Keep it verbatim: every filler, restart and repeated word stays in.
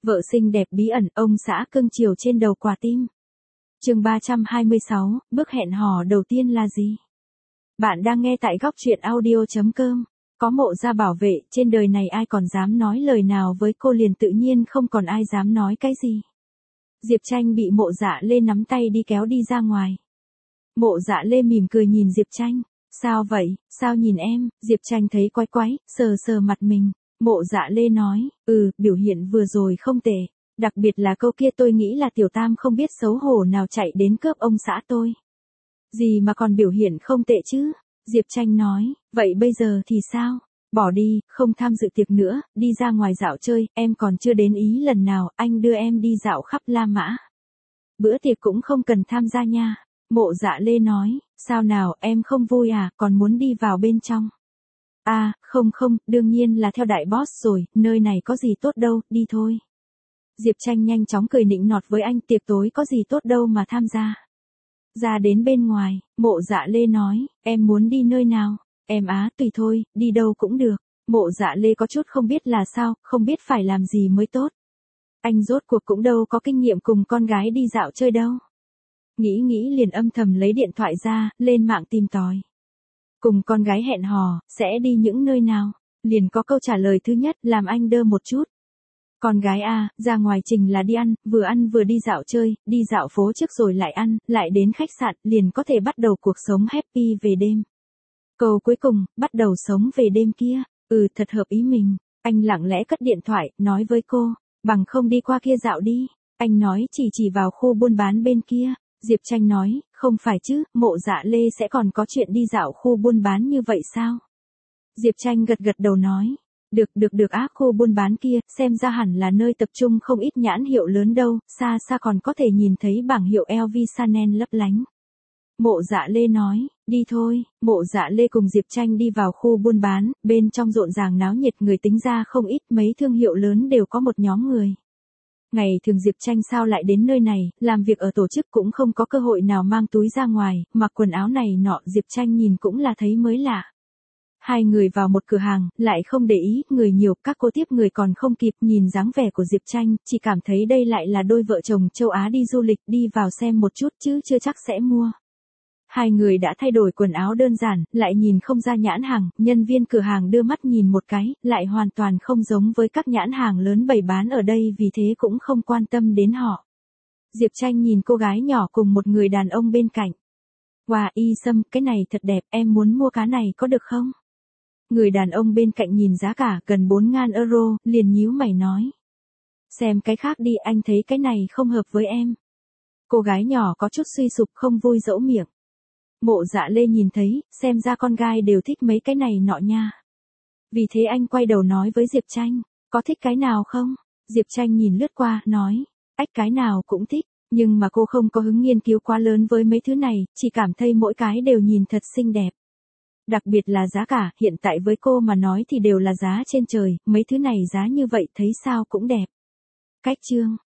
Vợ xinh đẹp bí ẩn, ông xã cưng chiều trên đầu quả tim. Chương ba trăm hai mươi sáu, bước hẹn hò đầu tiên là gì? Bạn đang nghe tại góc truyện audio chấm com. Có Mộ Gia bảo vệ, trên đời này ai còn dám nói lời nào với cô liền tự nhiên không còn ai dám nói cái gì. Diệp Tranh bị Mộ Dạ Lê nắm tay đi kéo đi ra ngoài. Mộ Dạ Lê mỉm cười nhìn Diệp Tranh. Sao vậy, sao nhìn em? Diệp Tranh thấy quái quái, sờ sờ mặt mình. Mộ Dạ Lê nói, ừ, biểu hiện vừa rồi không tệ. Đặc biệt là câu kia tôi nghĩ là Tiểu Tam không biết xấu hổ nào chạy đến cướp ông xã tôi. Gì mà còn biểu hiện không tệ chứ? Diệp Tranh nói, vậy bây giờ thì sao? Bỏ đi, không tham dự tiệc nữa, đi ra ngoài dạo chơi, em còn chưa đến ý lần nào, anh đưa em đi dạo khắp La Mã. Bữa tiệc cũng không cần tham gia nha. Mộ Dạ Lê nói, sao nào, em không vui à, còn muốn đi vào bên trong. À, không không, đương nhiên là theo đại boss rồi, nơi này có gì tốt đâu, đi thôi. Diệp Tranh nhanh chóng cười nịnh nọt với anh, tiệc tối có gì tốt đâu mà tham gia. Ra đến bên ngoài, Mộ Dạ Lê nói, em muốn đi nơi nào? Em á, tùy thôi, đi đâu cũng được. Mộ Dạ Lê có chút không biết là sao, không biết phải làm gì mới tốt. Anh rốt cuộc cũng đâu có kinh nghiệm cùng con gái đi dạo chơi đâu. Nghĩ nghĩ liền âm thầm lấy điện thoại ra, lên mạng tìm tòi. Cùng con gái hẹn hò, sẽ đi những nơi nào? Liền có câu trả lời thứ nhất, làm anh đơ một chút. Con gái a, ra ngoài trình là đi ăn, vừa ăn vừa đi dạo chơi, đi dạo phố trước rồi lại ăn, lại đến khách sạn, liền có thể bắt đầu cuộc sống happy về đêm. Câu cuối cùng, bắt đầu sống về đêm kia, ừ thật hợp ý mình. Anh lặng lẽ cất điện thoại, nói với cô, bằng không đi qua kia dạo đi. Anh nói chỉ chỉ vào khu buôn bán bên kia. Diệp Tranh nói, không phải chứ, Mộ Dạ Lê sẽ còn có chuyện đi dạo khu buôn bán như vậy sao? Diệp Tranh gật gật đầu nói, được được được á, khu buôn bán kia, xem ra hẳn là nơi tập trung không ít nhãn hiệu lớn đâu, xa xa còn có thể nhìn thấy bảng hiệu L V Chanel lấp lánh. Mộ Dạ Lê nói, đi thôi. Mộ Dạ Lê cùng Diệp Tranh đi vào khu buôn bán, bên trong rộn ràng náo nhiệt, người tính ra không ít, mấy thương hiệu lớn đều có một nhóm người. Ngày thường Diệp Tranh sao lại đến nơi này, làm việc ở tổ chức cũng không có cơ hội nào mang túi ra ngoài, mặc quần áo này nọ, Diệp Tranh nhìn cũng là thấy mới lạ. Hai người vào một cửa hàng, lại không để ý, người nhiều, các cô tiếp người còn không kịp, nhìn dáng vẻ của Diệp Tranh, chỉ cảm thấy đây lại là đôi vợ chồng châu Á đi du lịch, đi vào xem một chút chứ chưa chắc sẽ mua. Hai người đã thay đổi quần áo đơn giản, lại nhìn không ra nhãn hàng, nhân viên cửa hàng đưa mắt nhìn một cái, lại hoàn toàn không giống với các nhãn hàng lớn bày bán ở đây, vì thế cũng không quan tâm đến họ. Diệp Tranh nhìn cô gái nhỏ cùng một người đàn ông bên cạnh. Wow, Y Sâm, cái này thật đẹp, em muốn mua cá này có được không? Người đàn ông bên cạnh nhìn giá cả gần bốn nghìn euro, liền nhíu mày nói. Xem cái khác đi, anh thấy cái này không hợp với em. Cô gái nhỏ có chút suy sụp không vui dẫu miệng. Mộ Dạ Lê nhìn thấy, xem ra con gái đều thích mấy cái này nọ nha. Vì thế anh quay đầu nói với Diệp Tranh, có thích cái nào không? Diệp Tranh nhìn lướt qua, nói, ách cái nào cũng thích, nhưng mà cô không có hứng nghiên cứu quá lớn với mấy thứ này, chỉ cảm thấy mỗi cái đều nhìn thật xinh đẹp. Đặc biệt là giá cả, hiện tại với cô mà nói thì đều là giá trên trời, mấy thứ này giá như vậy thấy sao cũng đẹp. Cách chương